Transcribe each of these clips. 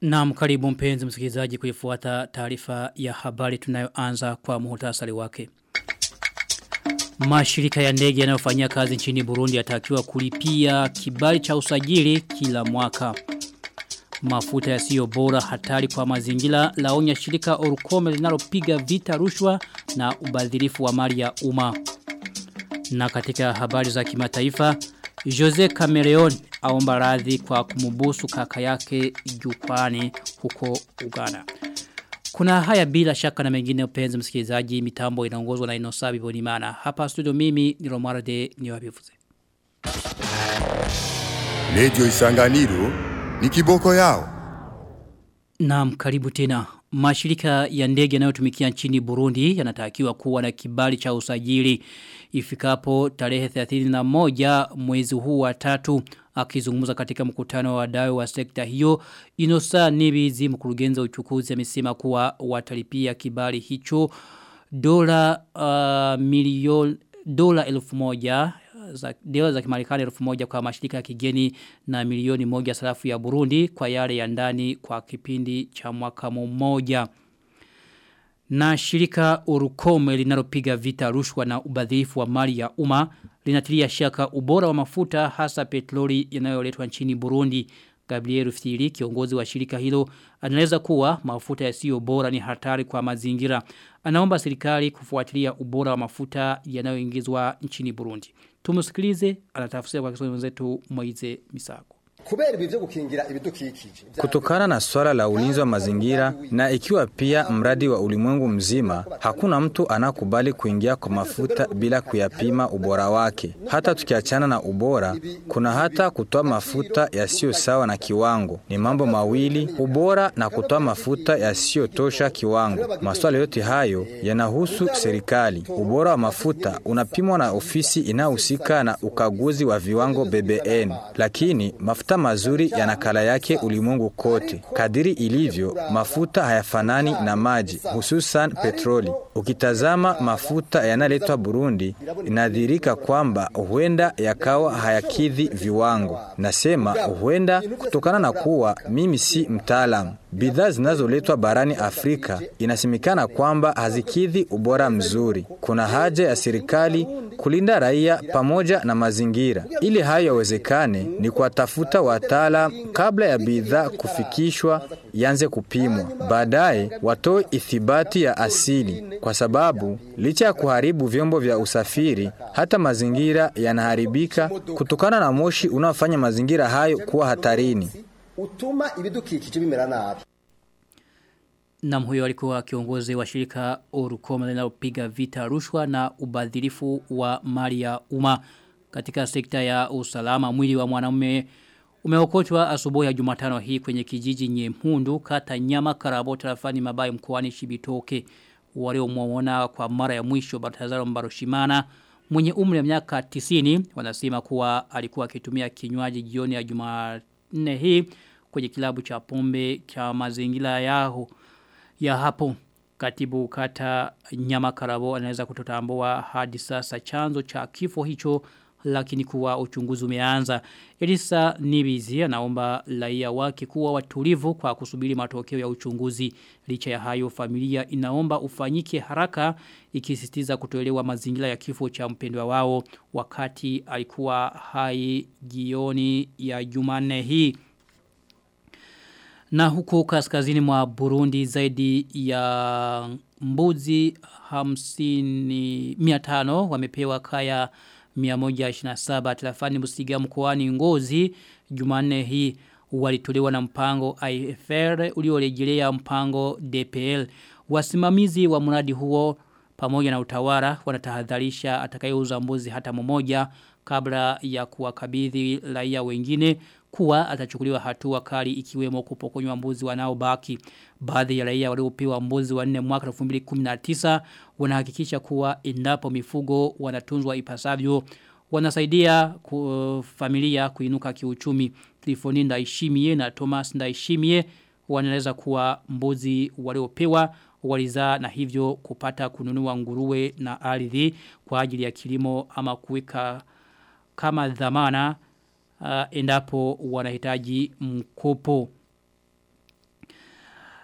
Naam, karibu mpenzi msikilizaji kuifuata taarifa ya habari tunayoanza kwa muhtasari wake. Mashirika ya ndege yanayofanyia kazi nchini Burundi yatakiwa kulipia kibali cha usajili kila mwaka. Mafuta yasiyo bora hatari kwa mazingira laonya shirika Orukome linalopiga vita rushwa na ubadhirifu wa mali ya umma. Na katika habari za kimataifa, Jose Cameron aomba radhi kwa kumubusu kaka yake jukwani huko Uganda. Kuna haya bila shaka na mengine upenzi msikilizaji, mitambo inaongozwa na Inosabi Bonimana. Hapa studio mimi ni Romarade niwabivuze. Radio Isanganiro ni kiboko yao. Naam, karibu tena. Mashirika ya ndege yanayotumikia nchini Burundi yanatakiwa kuwa na kibali cha usajili ifikapo tarehe 31 mwezi huu wa 3. Akizungumza katika mkutano wa wadau wa sekta hiyo, Inosa Nibizi, mkurugenzi wa uchukuzi, amesema kuwa watalipia kibali hicho dola 1,000 dola za Kimarekani 1,000 kwa mashirika ya kigeni na milioni 1 sarafu ya Burundi kwa yale ya ndani kwa kipindi cha mwaka mmoja. Na shirika Orukome linalopiga vita rushwa na ubadhirifu wa mali ya umma linatilia shaka ubora wa mafuta hasa petroli yanayoletwa nchini Burundi. Gabriel Rufyiri, kiongozi wa shirika hilo, anaeleza kuwa mafuta yasiyo bora ni hatari kwa mazingira. Anaomba serikali kufuatilia ubora wa mafuta yanayoingizwa nchini Burundi. Tumusikilize, anatafsiri kwa Kiswahili mwenzetu Moize Misago. Kutokana na swala la ulinzi wa mazingira na ikiwa pia mradi wa ulimwengu mzima, hakuna mtu anakubali kuingia kwa mafuta bila kuyapima ubora wake. Hata tukiachana na ubora, kuna hata kutoa mafuta yasiyo sawa na kiwango. Ni mambo mawili, ubora na kutoa mafuta yasiyo tosha kiwango. Maswala yote hayo yanahusu serikali. Ubora wa mafuta unapimwa na ofisi inayohusika na ukaguzi wa viwango BBN. Lakini mafuta mazuri ya nakala yake ulimwengu kote. Kadiri ilivyo, mafuta hayafanani na maji, hususan petroli. Ukitazama mafuta yanaletwa Burundi, inadhihirika kwamba huenda yakawa hayakidhi viwango. Nasema huenda kutokana na kuwa mimi si mtaalamu. Bidhaa zinazoletwa barani Afrika inasemekana kwamba hazikidhi ubora mzuri. Kuna haja ya serikali kulinda raia pamoja na mazingira. Ili hayo yawezekane ni kuwatafuta wataalamu kabla ya bidhaa kufikishwa ianze kupimwa. Baadaye watoe ithibati ya asili, kwa sababu licha ya kuharibu vyombo vya usafiri, hata mazingira yanaharibika kutokana na moshi unaofanya mazingira hayo kuwa hatarini. Utuma ibidukikije bimera nabi. Na huyo alikuwa kiongozi wa shirika Orukome linalopiga vita rushwa na ubadhirifu wa mali ya umma katika sekta ya usalama. Mwili wa mwanamume umeokotwa asubuhi ya Jumatano hii kwenye kijiji Nyempundu, kata Nyama Karabo, tarafani Mabayi, mkoani Cibitoke. Waliomuona kwa mara ya mwisho Baltazaro Mbarushimana mwenye umri wa miaka 90 wanasema kuwa alikuwa akitumia kinywaji jioni ya Jumanne hii kwenye kilabu cha pombe cha mazingira yao ya hapo. Katibu kata Nyama Karabo anaweza kutotambua hadi sasa chanzo cha kifo hicho, lakini kuwa uchunguzi umeanza. Elisa Nibizi anaomba raia wake kuwa watulivu kwa kusubiri matokeo ya uchunguzi. Licha ya hayo, familia inaomba ufanyike haraka, ikisisitiza kutoelewa mazingira ya kifo cha mpendwa wao wakati alikuwa hai jioni ya Jumanne hii. Na huko kaskazini mwa Burundi zaidi ya mbuzi 500 wamepewa kaya 127 tarafani Busiga mkoani Ngozi Jumanne hii. Walitolewa na mpango IFR uliorejelea mpango DPL. Wasimamizi wa mradi huo pamoja na utawala wanatahadharisha atakayeuza mbuzi hata mmoja kabla ya kuwakabidhi raia wengine kuwa atachukuliwa hatua kali ikiwemo kupokonywa mbuzi wanaobaki. Baadhi ya raia waliopewa mbuzi wanne mwaka 2019 wanahakikisha kuwa endapo mifugo wanatunzwa ipasavyo wanasaidia familia kuinuka kiuchumi. Trifoni Ndaishimie na Thomas Ndaishimie wanaeleza kuwa mbuzi waliopewa walizaa na hivyo kupata kununua nguruwe na ardhi kwa ajili ya kilimo ama kuweka kama dhamana endapo wanahitaji mkopo.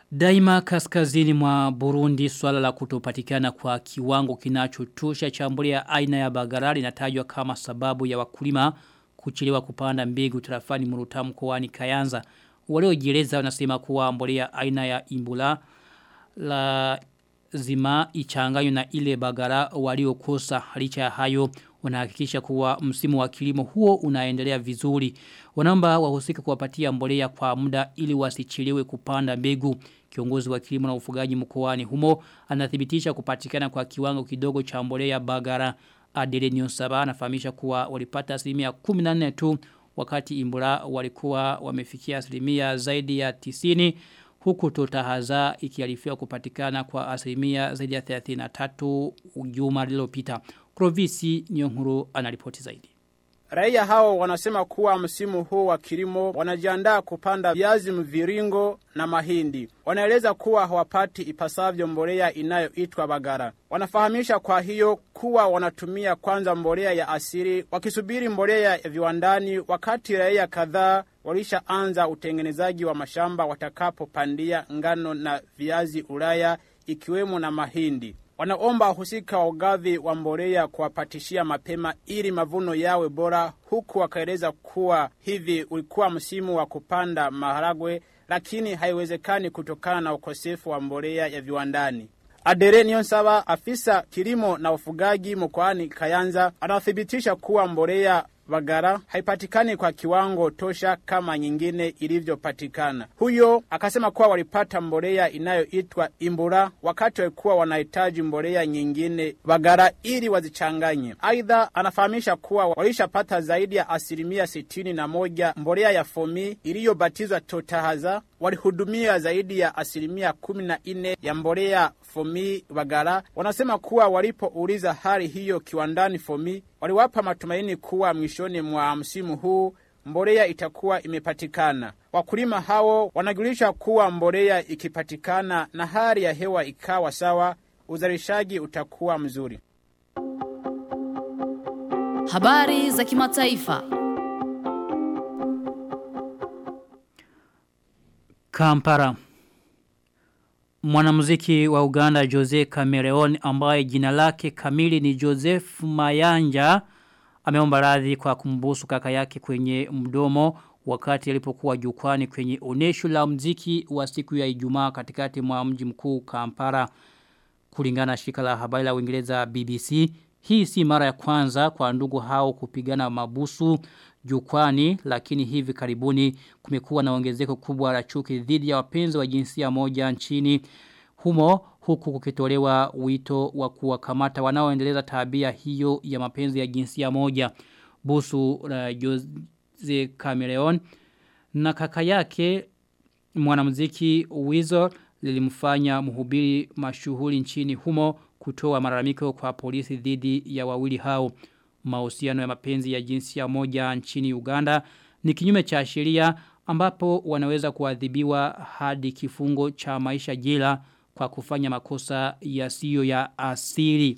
Daima kaskazini mwa Burundi swala la kutopatikana kwa kiwango kinachotosha cha mbolea aina ya Bagara linatajwa kama sababu ya wakulima kuchelewa kupanda mbegu tarafani Murutamu mkoani Kayanza. Waliojieleza wanasema kuwa mbolea aina ya Imbula lazima ichanganywe na ile Bagara waliokosa. Licha ya hayo wanahakikisha kuwa msimu wa kilimo huo unaendelea vizuri. Wanaomba wahusika kuwapatia mbolea kwa muda ili wasichelewe kupanda mbegu. Kiongozi wa kilimo na ufugaji mkoani humo anathibitisha kupatikana kwa kiwango kidogo cha mbolea Bagara. Adele Nyonsaba anafahamisha kuwa walipata 14% tu wakati Imbula walikuwa wamefikia zaidi ya 90, huku Totahaza ikiarifiwa kupatikana kwa zaidi ya 33 juma lililopita. Provisi Nyonguru anaripoti zaidi. Raia hao wanasema kuwa msimu huu wa kilimo wanajiandaa kupanda viazi mviringo na mahindi. Wanaeleza kuwa hawapati ipasavyo mbolea inayoitwa Bagara. Wanafahamisha kwa hiyo kuwa wanatumia kwanza mbolea ya asili wakisubiri mbolea ya viwandani, wakati raia kadhaa walishaanza utengenezaji wa mashamba watakapopandia ngano na viazi Ulaya ikiwemo na mahindi. Wanaomba husika wa ugavi wa mbolea kuwapatishia mapema ili mavuno yawe bora, huku wakaeleza kuwa hivi ulikuwa msimu wa kupanda maharagwe lakini haiwezekani kutokana na ukosefu wa mbolea ya viwandani. Adere Nyonsaba, afisa kilimo na ufugaji mkoani Kayanza, anathibitisha kuwa mbolea Bagara haipatikani kwa kiwango tosha kama nyingine ilivyopatikana. Huyo akasema kuwa walipata mbolea inayoitwa Imbura wakati walikuwa wanahitaji mbolea nyingine Bagara ili wazichanganye. Aidha anafahamisha kuwa walishapata zaidi ya 61% mbolea ya Fomi iliyobatizwa Totahaza. Walihudumia zaidi ya 14% ya mbolea Fomi Bagara. Wanasema kuwa walipouliza hali hiyo kiwandani Fomi, waliwapa matumaini kuwa mwishoni mwa msimu huu mbolea itakuwa imepatikana. Wakulima hao wanajulisha kuwa mbolea ikipatikana na hali ya hewa ikawa sawa, uzalishaji utakuwa mzuri. Habari za kimataifa. Kampala. Mwanamuziki wa Uganda Jose Chameleone ambaye jina lake kamili ni Joseph Mayanja ameomba radhi kwa kumbusu kaka yake kwenye mdomo wakati alipokuwa jukwani kwenye onesho la muziki wa siku ya Ijumaa katikati mwa mji mkuu Kampala. Kulingana na shirika la habari la Uingereza BBC, hii si mara ya kwanza kwa ndugu hao kupigana mabusu jukwani, lakini hivi karibuni kumekuwa na ongezeko kubwa la chuki dhidi ya wapenzi wa jinsia moja nchini humo, huku kukitolewa wito wa kuwakamata wanaoendeleza tabia hiyo ya mapenzi ya jinsia moja. Busu la Jose Chameleone na kaka yake mwanamuziki Weasel lilimfanya mhubiri mashuhuri nchini humo kutoa malalamiko kwa polisi dhidi ya wawili hao. Mahusiano ya mapenzi ya jinsia moja nchini Uganda ni kinyume cha sheria, ambapo wanaweza kuadhibiwa hadi kifungo cha maisha jela kwa kufanya makosa yasiyo ya asili.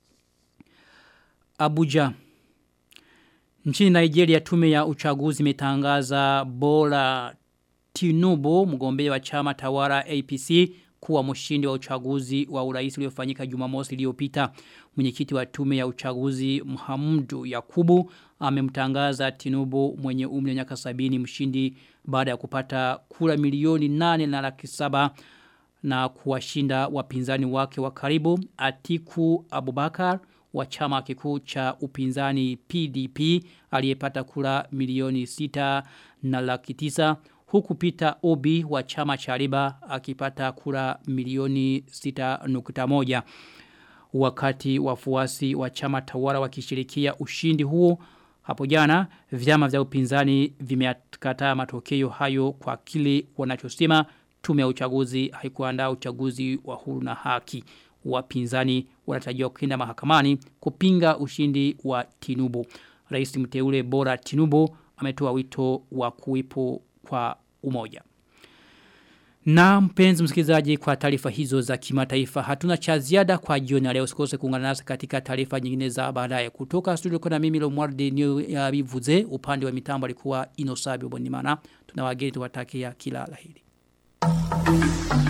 Abuja. Nchini Nigeria, tume ya uchaguzi imetangaza Bola Tinubu, mgombea wa chama tawala APC, kuwa mshindi wa uchaguzi wa urais uliofanyika Jumamosi iliyopita. Mwenyekiti wa tume ya uchaguzi Muhammadu Yakubu amemtangaza Tinubu mwenye umri wa miaka 70 mshindi baada ya kupata kura milioni 8.7 na kuwashinda wapinzani wake wa karibu Atiku Abubakar wa chama kikuu cha upinzani PDP aliyepata kura milioni 6.9, huku Peter Obi wa chama cha Labour akipata kura milioni 6.1. Wakati wafuasi wa chama tawala wakishirikia ushindi huo hapo jana, vyama vya upinzani vimekataa matokeo hayo kwa kile wanachosema tume ya uchaguzi haikuandaa uchaguzi wa huru na haki. Wapinzani wanatarajiwa kwenda mahakamani kupinga ushindi wa Tinubu. Rais mteule Bola Tinubu ametoa wito wa kuwepo kwa umoja. Na mpenzi msikilizaji, kwa taarifa hizo za kimataifa hatuna cha ziada kwa jioni leo. Usikose kuungana nasi katika taarifa nyingine za baadaye. Kutoka studio kuna mimi Lomwardi Niyobivuze, upande wa mitambo alikuwa Inosabi Bonimana. Tunawageni tuwatakia kila laheri.